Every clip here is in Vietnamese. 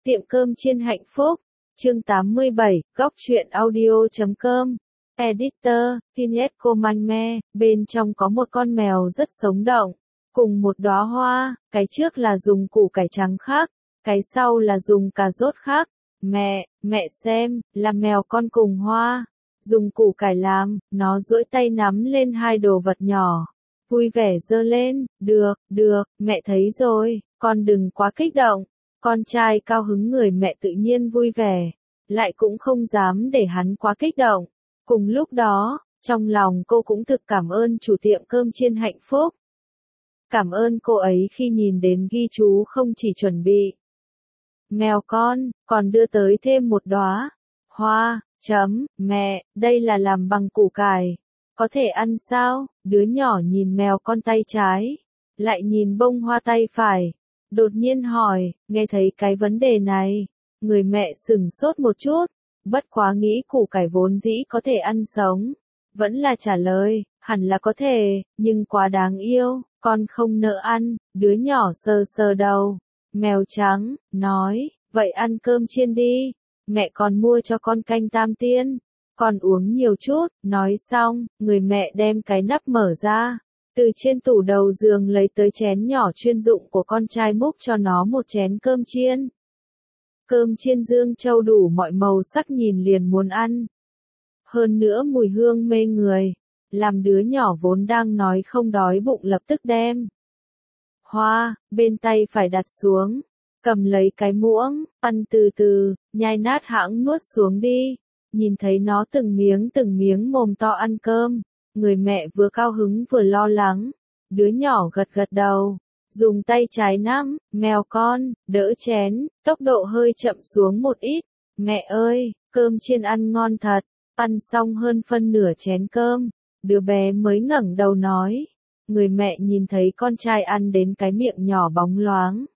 Tiệm cơm chiên hạnh phúc. Chương 87, góc truyện audio.com. Editor, Tinet Comanme, bên trong có một con mèo rất sống động, cùng một đóa hoa, cái trước là dùng củ cải trắng khác, cái sau là dùng cà rốt khác. Mẹ xem, là mèo con cùng hoa. Dùng củ cải làm, nó duỗi tay nắm lên hai đồ vật nhỏ. Vui vẻ giơ lên, được, mẹ thấy rồi, con đừng quá kích động. Con trai cao hứng người mẹ tự nhiên vui vẻ, lại cũng không dám để hắn quá kích động. Cùng lúc đó, trong lòng cô cũng thực cảm ơn chủ tiệm cơm chiên hạnh phúc. Cảm ơn cô ấy khi nhìn đến ghi chú không chỉ chuẩn bị mèo con, còn đưa tới thêm một đóa hoa. Mẹ, đây là làm bằng củ cải, có thể ăn sao? Đứa nhỏ nhìn mèo con tay trái, lại nhìn bông hoa tay phải, đột nhiên hỏi. Nghe thấy cái vấn đề này, người mẹ sửng sốt một chút, bất quá nghĩ củ cải vốn dĩ có thể ăn sống, vẫn là trả lời, hẳn là có thể, nhưng quá đáng yêu, con không nỡ ăn. Đứa nhỏ sờ sờ đầu, mèo trắng, nói, vậy ăn cơm chiên đi, mẹ còn mua cho con canh tam tiên, con uống nhiều chút. Nói xong, người mẹ đem cái nắp mở ra, từ trên tủ đầu giường lấy tới chén nhỏ chuyên dụng của con trai múc cho nó một chén cơm chiên. Cơm chiên Dương Châu đủ mọi màu sắc nhìn liền muốn ăn. Hơn nữa mùi hương mê người, làm đứa nhỏ vốn đang nói không đói bụng lập tức đem hoa bên tay phải đặt xuống, cầm lấy cái muỗng, ăn từ từ, nhai nát hãng nuốt xuống đi. Nhìn thấy nó từng miếng mồm to ăn cơm, người mẹ vừa cao hứng vừa lo lắng. Đứa nhỏ gật gật đầu, dùng tay trái nắm, mèo con, đỡ chén, tốc độ hơi chậm xuống một ít. Mẹ ơi, cơm chiên ăn ngon thật. Ăn xong hơn phân nửa chén cơm, đứa bé mới ngẩng đầu nói. Người mẹ nhìn thấy con trai ăn đến cái miệng nhỏ bóng loáng,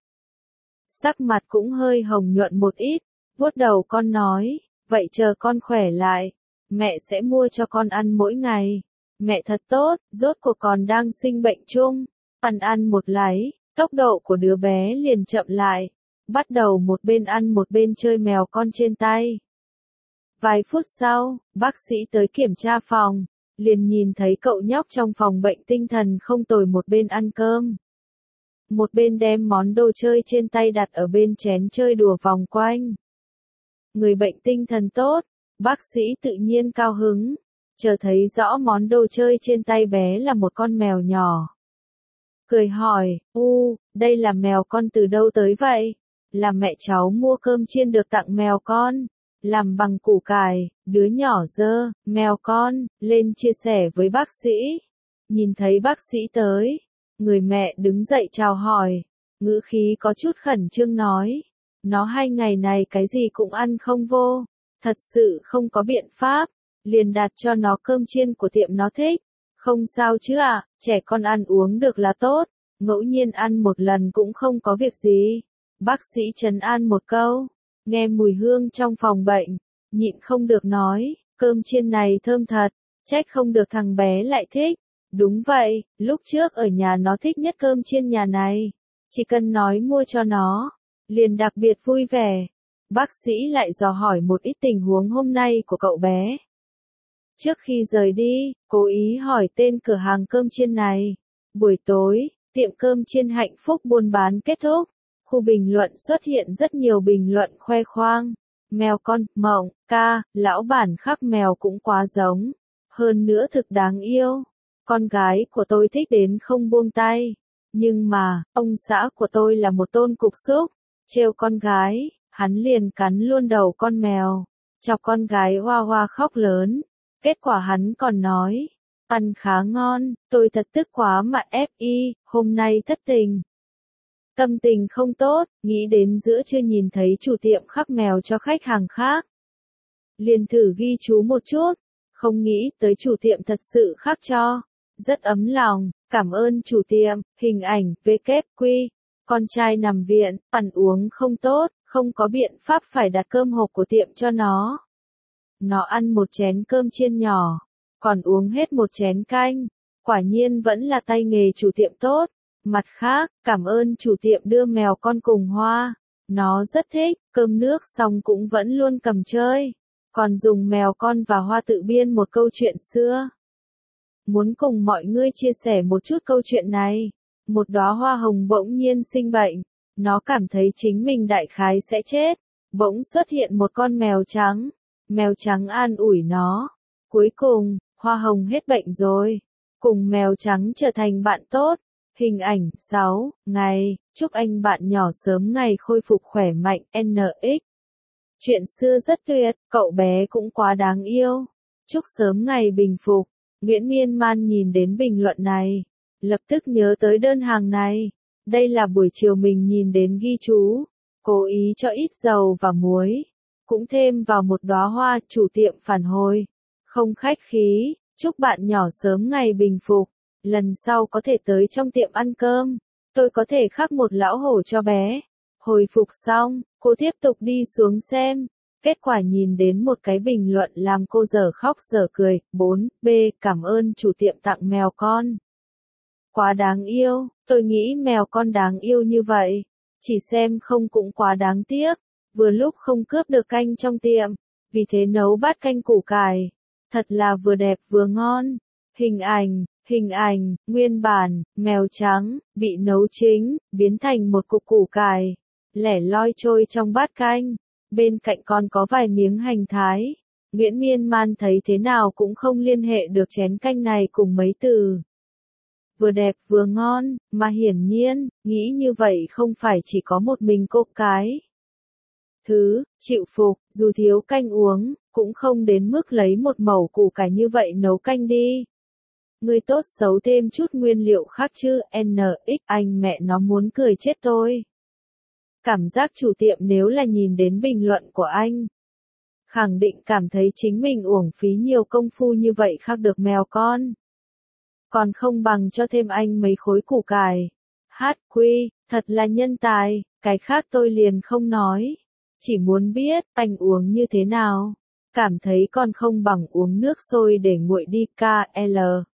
sắc mặt cũng hơi hồng nhuận một ít, vuốt đầu con nói, vậy chờ con khỏe lại, mẹ sẽ mua cho con ăn mỗi ngày. Mẹ thật tốt, rốt cuộc còn đang sinh bệnh chung. Ăn một lấy, tốc độ của đứa bé liền chậm lại, bắt đầu một bên ăn một bên chơi mèo con trên tay. Vài phút sau, bác sĩ tới kiểm tra phòng, liền nhìn thấy cậu nhóc trong phòng bệnh tinh thần không tồi một bên ăn cơm, một bên đem món đồ chơi trên tay đặt ở bên chén chơi đùa vòng quanh. Người bệnh tinh thần tốt, bác sĩ tự nhiên cao hứng, chờ thấy rõ món đồ chơi trên tay bé là một con mèo nhỏ. Cười hỏi, đây là mèo con từ đâu tới vậy? Là mẹ cháu mua cơm chiên được tặng mèo con, làm bằng củ cải. Đứa nhỏ giơ mèo con lên chia sẻ với bác sĩ. Nhìn thấy bác sĩ tới, người mẹ đứng dậy chào hỏi, ngữ khí có chút khẩn trương nói, nó 2 ngày này cái gì cũng ăn không vô, thật sự không có biện pháp, liền đặt cho nó cơm chiên của tiệm nó thích. Không sao chứ ạ, trẻ con ăn uống được là tốt, ngẫu nhiên ăn một lần cũng không có việc gì. Bác sĩ trấn an một câu, nghe mùi hương trong phòng bệnh, nhịn không được nói, cơm chiên này thơm thật, trách không được thằng bé lại thích. Đúng vậy, lúc trước ở nhà nó thích nhất cơm chiên nhà này, chỉ cần nói mua cho nó, liền đặc biệt vui vẻ. Bác sĩ lại dò hỏi một ít tình huống hôm nay của cậu bé. Trước khi rời đi, cố ý hỏi tên cửa hàng cơm chiên này. Buổi tối, tiệm cơm chiên hạnh phúc buôn bán kết thúc, khu bình luận xuất hiện rất nhiều bình luận khoe khoang. Mèo con, Mộng, ca, lão bản khắc mèo cũng quá giống, hơn nữa thực đáng yêu. Con gái của tôi thích đến không buông tay, nhưng mà, ông xã của tôi là một tôn cục súc, trêu con gái, hắn liền cắn luôn đầu con mèo, chọc con gái hoa hoa khóc lớn. Kết quả hắn còn nói, ăn khá ngon, tôi thật tức quá mà hôm nay thất tình. Tâm tình không tốt, nghĩ đến giữa trưa nhìn thấy chủ tiệm khắc mèo cho khách hàng khác. Liền thử ghi chú một chút, không nghĩ tới chủ tiệm thật sự khắc cho. Rất ấm lòng, cảm ơn chủ tiệm. Hình ảnh, WQ. Con trai nằm viện, ăn uống không tốt, không có biện pháp phải đặt cơm hộp của tiệm cho nó. Nó ăn một chén cơm chiên nhỏ, còn uống hết một chén canh. Quả nhiên vẫn là tay nghề chủ tiệm tốt. Mặt khác, cảm ơn chủ tiệm đưa mèo con cùng hoa. Nó rất thích, cơm nước xong cũng vẫn luôn cầm chơi. Còn dùng mèo con và hoa tự biên một câu chuyện xưa. Muốn cùng mọi người chia sẻ một chút câu chuyện này. Một đóa hoa hồng bỗng nhiên sinh bệnh. Nó cảm thấy chính mình đại khái sẽ chết. Bỗng xuất hiện một con mèo trắng. Mèo trắng an ủi nó. Cuối cùng, hoa hồng hết bệnh rồi. Cùng mèo trắng trở thành bạn tốt. Hình ảnh 6 ngày, chúc anh bạn nhỏ sớm ngày khôi phục khỏe mạnh, NX. Chuyện xưa rất tuyệt, cậu bé cũng quá đáng yêu. Chúc sớm ngày bình phục. Nguyễn Miên Man nhìn đến bình luận này. Lập tức nhớ tới đơn hàng này. Đây là buổi chiều mình nhìn đến ghi chú. Cố ý cho ít dầu và muối. Cũng thêm vào một đóa hoa, chủ tiệm phản hồi. Không khách khí, chúc bạn nhỏ sớm ngày bình phục. Lần sau có thể tới trong tiệm ăn cơm. Tôi có thể khắc một lão hổ cho bé. Hồi phục xong, cô tiếp tục đi xuống xem. Kết quả nhìn đến một cái bình luận làm cô dở khóc dở cười. 4B, cảm ơn chủ tiệm tặng mèo con. Quá đáng yêu, tôi nghĩ mèo con đáng yêu như vậy. Chỉ xem không cũng quá đáng tiếc. Vừa lúc không cướp được canh trong tiệm. Vì thế nấu bát canh củ cải. Thật là vừa đẹp vừa ngon. Hình ảnh, nguyên bản, mèo trắng, bị nấu chín, biến thành một cục củ cải. Lẻ loi trôi trong bát canh. Bên cạnh còn có vài miếng hành thái. Nguyễn Miên Man thấy thế nào cũng không liên hệ được chén canh này cùng mấy từ. Vừa đẹp vừa ngon, mà hiển nhiên, nghĩ như vậy không phải chỉ có một mình cô cái. Chịu phục, dù thiếu canh uống, cũng không đến mức lấy một mẩu củ cải như vậy nấu canh đi. Người tốt xấu thêm chút nguyên liệu khác chứ, NX, anh mẹ nó muốn cười chết tôi. Cảm giác chủ tiệm nếu là nhìn đến bình luận của anh. Khẳng định cảm thấy chính mình uổng phí nhiều công phu như vậy khắc được mèo con. Còn không bằng cho thêm anh mấy khối củ cải. HQ, thật là nhân tài, cái khác tôi liền không nói. Chỉ muốn biết, anh uống như thế nào. Cảm thấy còn không bằng uống nước sôi để nguội đi, KL.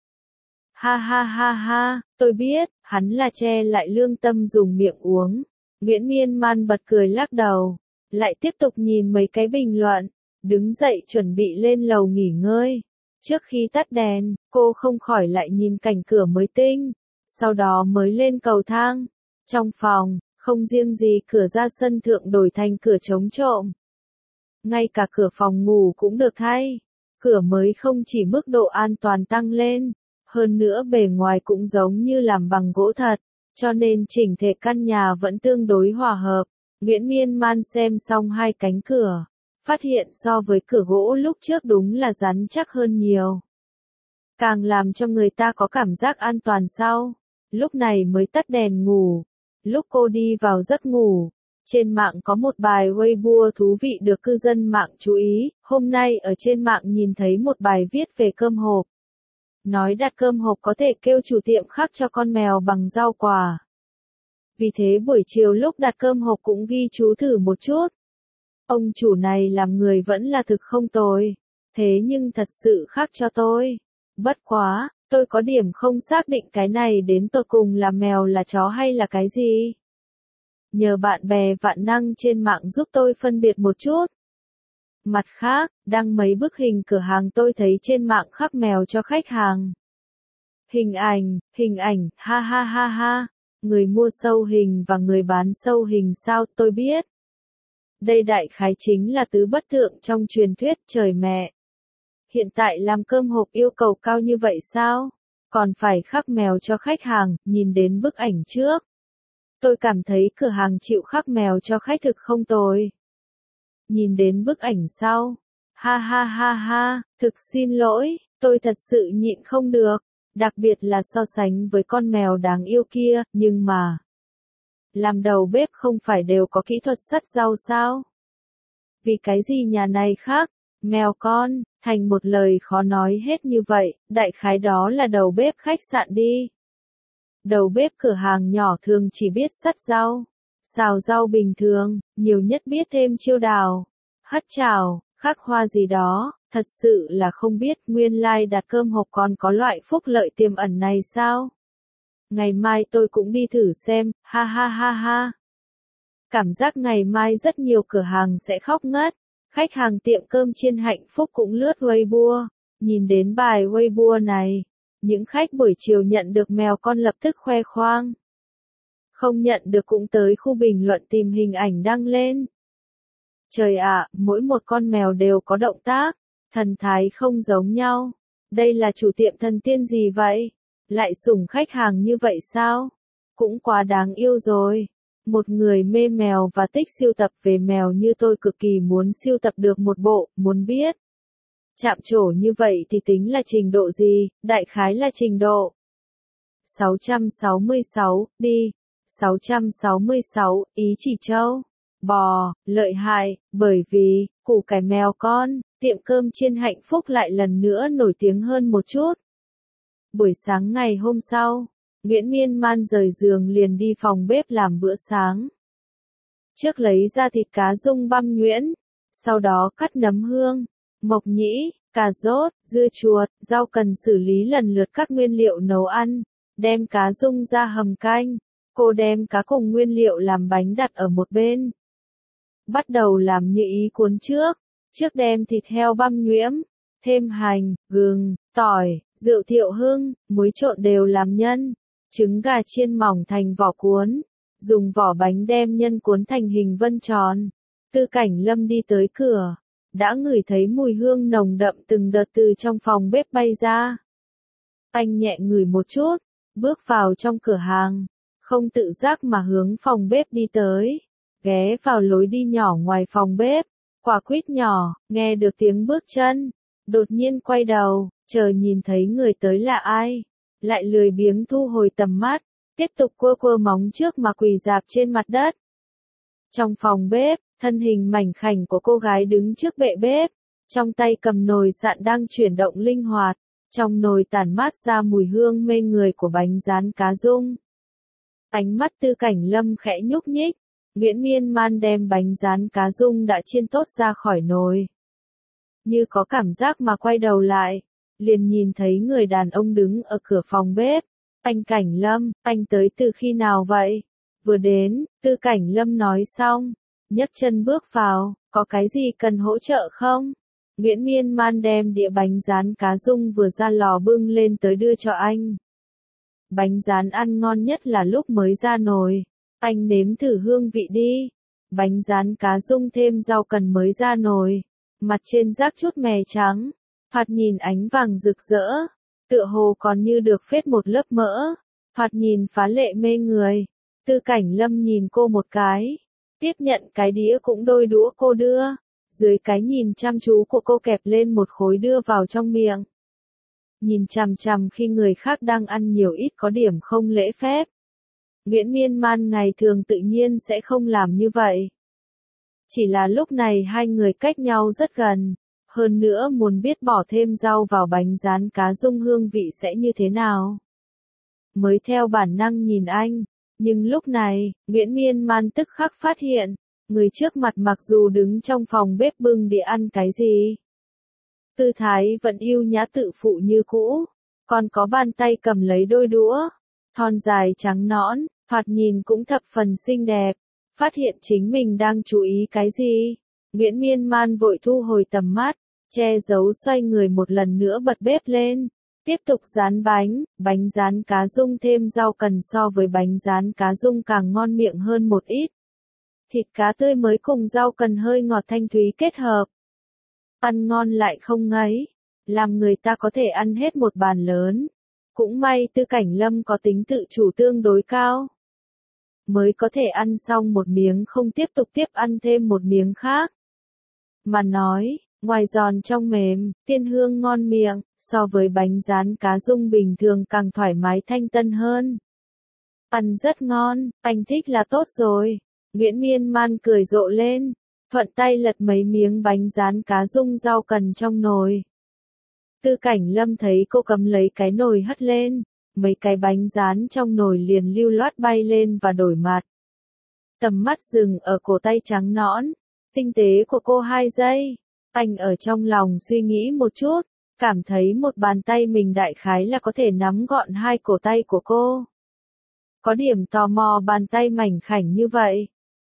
Ha ha ha ha, tôi biết, hắn là che lại lương tâm dùng miệng uống. Nguyễn Miên Man bật cười lắc đầu. Lại tiếp tục nhìn mấy cái bình luận. Đứng dậy chuẩn bị lên lầu nghỉ ngơi. Trước khi tắt đèn, cô không khỏi lại nhìn cảnh cửa mới tinh. Sau đó mới lên cầu thang. Trong phòng, không riêng gì cửa ra sân thượng đổi thành cửa chống trộm. Ngay cả cửa phòng ngủ cũng được thay. Cửa mới không chỉ mức độ an toàn tăng lên. Hơn nữa bề ngoài cũng giống như làm bằng gỗ thật. Cho nên chỉnh thể căn nhà vẫn tương đối hòa hợp. Nguyễn Miên Man xem xong hai cánh cửa. Phát hiện so với cửa gỗ lúc trước đúng là rắn chắc hơn nhiều. Càng làm cho người ta có cảm giác an toàn sau. Lúc này mới tắt đèn ngủ. Lúc cô đi vào giấc ngủ. Trên mạng có một bài Weibo thú vị được cư dân mạng chú ý. Hôm nay ở trên mạng nhìn thấy một bài viết về cơm hộp. Nói đặt cơm hộp có thể kêu chủ tiệm khắc cho con mèo bằng rau quả. Vì thế buổi chiều lúc đặt cơm hộp cũng ghi chú thử một chút. Ông chủ này làm người vẫn là thực không tồi. Thế nhưng thật sự khác cho tôi. Bất quá, tôi có điểm không xác định cái này đến tột cùng là mèo là chó hay là cái gì. Nhờ bạn bè vạn năng trên mạng giúp tôi phân biệt một chút. Mặt khác, đăng mấy bức hình cửa hàng tôi thấy trên mạng khắc mèo cho khách hàng. Hình ảnh, ha ha ha ha. Người mua sâu hình và người bán sâu hình sao tôi biết. Đây đại khái chính là tứ bất tượng trong truyền thuyết trời mẹ. Hiện tại làm cơm hộp yêu cầu cao như vậy sao? Còn phải khắc mèo cho khách hàng, nhìn đến bức ảnh trước. Tôi cảm thấy cửa hàng chịu khắc mèo cho khách thực không tồi. Nhìn đến bức ảnh sau. Ha ha ha ha, thực xin lỗi, tôi thật sự nhịn không được. Đặc biệt là so sánh với con mèo đáng yêu kia, nhưng mà. Làm đầu bếp không phải đều có kỹ thuật sắt rau sao? Vì cái gì nhà này khác? Mèo con, thành một lời khó nói hết như vậy, đại khái đó là đầu bếp khách sạn đi. Đầu bếp cửa hàng nhỏ thường chỉ biết sắt rau, xào rau bình thường, nhiều nhất biết thêm chiêu đào, hất chảo, khắc hoa gì đó, thật sự là không biết nguyên lai đặt cơm hộp còn có loại phúc lợi tiềm ẩn này sao? Ngày mai tôi cũng đi thử xem, ha ha ha ha. Cảm giác ngày mai rất nhiều cửa hàng sẽ khóc ngất. Khách hàng tiệm cơm chiên Hạnh Phúc cũng lướt Weibo, nhìn đến bài Weibo này, những khách buổi chiều nhận được mèo con lập tức khoe khoang. Không nhận được cũng tới khu bình luận tìm hình ảnh đăng lên. Trời ạ, mỗi một con mèo đều có động tác, thần thái không giống nhau. Đây là chủ tiệm thần tiên gì vậy? Lại sủng khách hàng như vậy sao? Cũng quá đáng yêu rồi. Một người mê mèo và thích sưu tập về mèo như tôi cực kỳ muốn sưu tập được một bộ, muốn biết. Chạm trổ như vậy thì tính là trình độ gì? Đại khái là trình độ 666, đi. 666, ý chỉ trâu, bò, lợi hại, bởi vì, củ cải mèo con, tiệm cơm chiên Hạnh Phúc lại lần nữa nổi tiếng hơn một chút. Buổi sáng ngày hôm sau, Nguyễn Miên Man rời giường liền đi phòng bếp làm bữa sáng. Trước lấy ra thịt cá rung băm nhuyễn, sau đó cắt nấm hương, mộc nhĩ, cà rốt, dưa chuột, rau cần xử lý lần lượt các nguyên liệu nấu ăn, đem cá rung ra hầm canh. Cô đem cá cùng nguyên liệu làm bánh đặt ở một bên. Bắt đầu làm như ý cuốn trước. Trước đem thịt heo băm nhuyễn, thêm hành, gừng, tỏi, rượu thiệu hưng, muối trộn đều làm nhân. Trứng gà chiên mỏng thành vỏ cuốn. Dùng vỏ bánh đem nhân cuốn thành hình vân tròn. Tư Cảnh Lâm đi tới cửa. Đã ngửi thấy mùi hương nồng đậm từng đợt từ trong phòng bếp bay ra. Anh nhẹ ngửi một chút, bước vào trong cửa hàng. Không tự giác mà hướng phòng bếp đi tới, ghé vào lối đi nhỏ ngoài phòng bếp, quả quýt nhỏ, nghe được tiếng bước chân, đột nhiên quay đầu, chờ nhìn thấy người tới là ai, lại lười biếng thu hồi tầm mắt, tiếp tục quơ quơ móng trước mà quỳ rạp trên mặt đất. Trong phòng bếp, thân hình mảnh khảnh của cô gái đứng trước bệ bếp, trong tay cầm nồi sạn đang chuyển động linh hoạt, trong nồi tản mát ra mùi hương mê người của bánh rán cá rung. Ánh mắt Tư Cảnh Lâm khẽ nhúc nhích, Nguyễn Miên Man đem bánh rán cá rung đã chiên tốt ra khỏi nồi. Như có cảm giác mà quay đầu lại, liền nhìn thấy người đàn ông đứng ở cửa phòng bếp. Anh Cảnh Lâm, anh tới từ khi nào vậy? Vừa đến, Tư Cảnh Lâm nói xong, nhấc chân bước vào, có cái gì cần hỗ trợ không? Nguyễn Miên Man đem đĩa bánh rán cá rung vừa ra lò bưng lên tới đưa cho anh. Bánh rán ăn ngon nhất là lúc mới ra nồi. Anh nếm thử hương vị đi. Bánh rán cá rung thêm rau cần mới ra nồi. Mặt trên rác chút mè trắng. Thoạt nhìn ánh vàng rực rỡ. Tựa hồ còn như được phết một lớp mỡ. Thoạt nhìn phá lệ mê người. Tư Cảnh Lâm nhìn cô một cái. Tiếp nhận cái đĩa cũng đôi đũa cô đưa. Dưới cái nhìn chăm chú của cô kẹp lên một khối đưa vào trong miệng. Nhìn chằm chằm khi người khác đang ăn nhiều ít có điểm không lễ phép. Nguyễn Miên Man ngày thường tự nhiên sẽ không làm như vậy. Chỉ là lúc này hai người cách nhau rất gần. Hơn nữa muốn biết bỏ thêm rau vào bánh rán cá rung hương vị sẽ như thế nào. Mới theo bản năng nhìn anh. Nhưng lúc này, Nguyễn Miên Man tức khắc phát hiện. Người trước mặt mặc dù đứng trong phòng bếp bưng đĩa ăn cái gì. Tư thái vẫn yêu nhã tự phụ như cũ, còn có bàn tay cầm lấy đôi đũa, thon dài trắng nõn, thoạt nhìn cũng thập phần xinh đẹp. Phát hiện chính mình đang chú ý cái gì, Nguyễn Miên Man vội thu hồi tầm mắt, che giấu xoay người một lần nữa bật bếp lên, tiếp tục rán bánh rán cá rung thêm rau cần so với bánh rán cá rung càng ngon miệng hơn một ít. Thịt cá tươi mới cùng rau cần hơi ngọt thanh thúy kết hợp. Ăn ngon lại không ngấy, làm người ta có thể ăn hết một bàn lớn. Cũng may Tư Cảnh Lâm có tính tự chủ tương đối cao. Mới có thể ăn xong một miếng không tiếp tục ăn thêm một miếng khác. Mà nói, ngoài giòn trong mềm, tiên hương ngon miệng, so với bánh rán cá rung bình thường càng thoải mái thanh tân hơn. Ăn rất ngon, anh thích là tốt rồi. Nguyễn Miên Man cười rộ lên. Thuận tay lật mấy miếng bánh rán cá rung rau cần trong nồi. Tư Cảnh Lâm thấy cô cầm lấy cái nồi hất lên, mấy cái bánh rán trong nồi liền lưu loát bay lên và đổi mặt. Tầm mắt dừng ở cổ tay trắng nõn, tinh tế của cô 2 giây. Anh ở trong lòng suy nghĩ một chút, cảm thấy một bàn tay mình đại khái là có thể nắm gọn 2 cổ tay của cô. Có điểm tò mò bàn tay mảnh khảnh như vậy.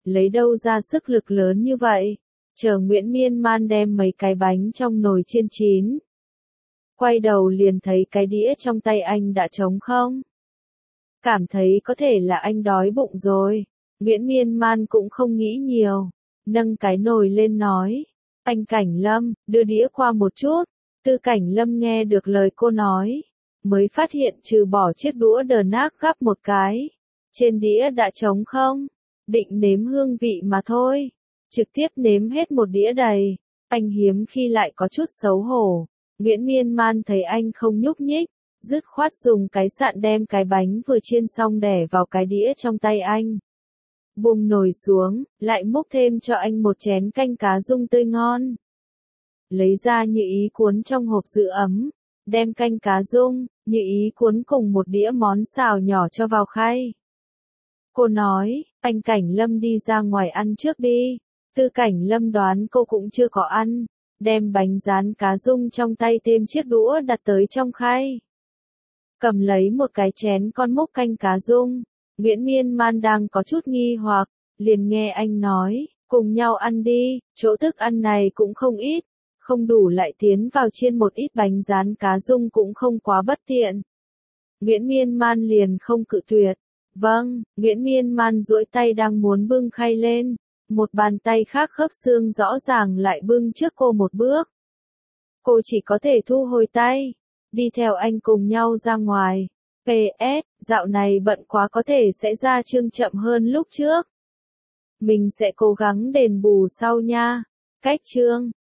lấy đâu ra sức lực lớn như vậy, chờ Nguyễn Miên Man đem mấy cái bánh trong nồi chiên chín. Quay đầu liền thấy cái đĩa trong tay anh đã trống không. Cảm thấy có thể là anh đói bụng rồi, Nguyễn Miên Man cũng không nghĩ nhiều, nâng cái nồi lên nói, anh Cảnh Lâm, đưa đĩa qua một chút. Tư Cảnh Lâm nghe được lời cô nói, mới phát hiện trừ bỏ chiếc đũa đờ nát gắp một cái, trên đĩa đã trống không, định nếm hương vị mà thôi, trực tiếp nếm hết một đĩa đầy, anh hiếm khi lại có chút xấu hổ. Nguyễn Miên Man thấy anh không nhúc nhích, dứt khoát dùng cái sạn đem cái bánh vừa chiên xong đẻ vào cái đĩa trong tay anh. Buông nồi xuống, lại múc thêm cho anh một chén canh cá rung tươi ngon. Lấy ra Như Ý cuốn trong hộp giữ ấm, đem canh cá rung, Như Ý cuốn cùng một đĩa món xào nhỏ cho vào khay. Cô nói, anh Cảnh Lâm đi ra ngoài ăn trước đi. Tư Cảnh Lâm đoán cô cũng chưa có ăn, đem bánh rán cá rung trong tay thêm chiếc đũa đặt tới trong khay. Cầm lấy một cái chén con múc canh cá rung, Nguyễn Miên Man đang có chút nghi hoặc, liền nghe anh nói, cùng nhau ăn đi, chỗ thức ăn này cũng không ít, không đủ lại tiến vào chiên một ít bánh rán cá rung cũng không quá bất tiện. Nguyễn Miên Man liền không cự tuyệt. Vâng, Nguyễn Miên Man duỗi tay đang muốn bưng khay lên, một bàn tay khác khớp xương rõ ràng lại bưng trước cô một bước. Cô chỉ có thể thu hồi tay, đi theo anh cùng nhau ra ngoài. PS, dạo này bận quá có thể sẽ ra chương chậm hơn lúc trước. Mình sẽ cố gắng đền bù sau nha. Cách chương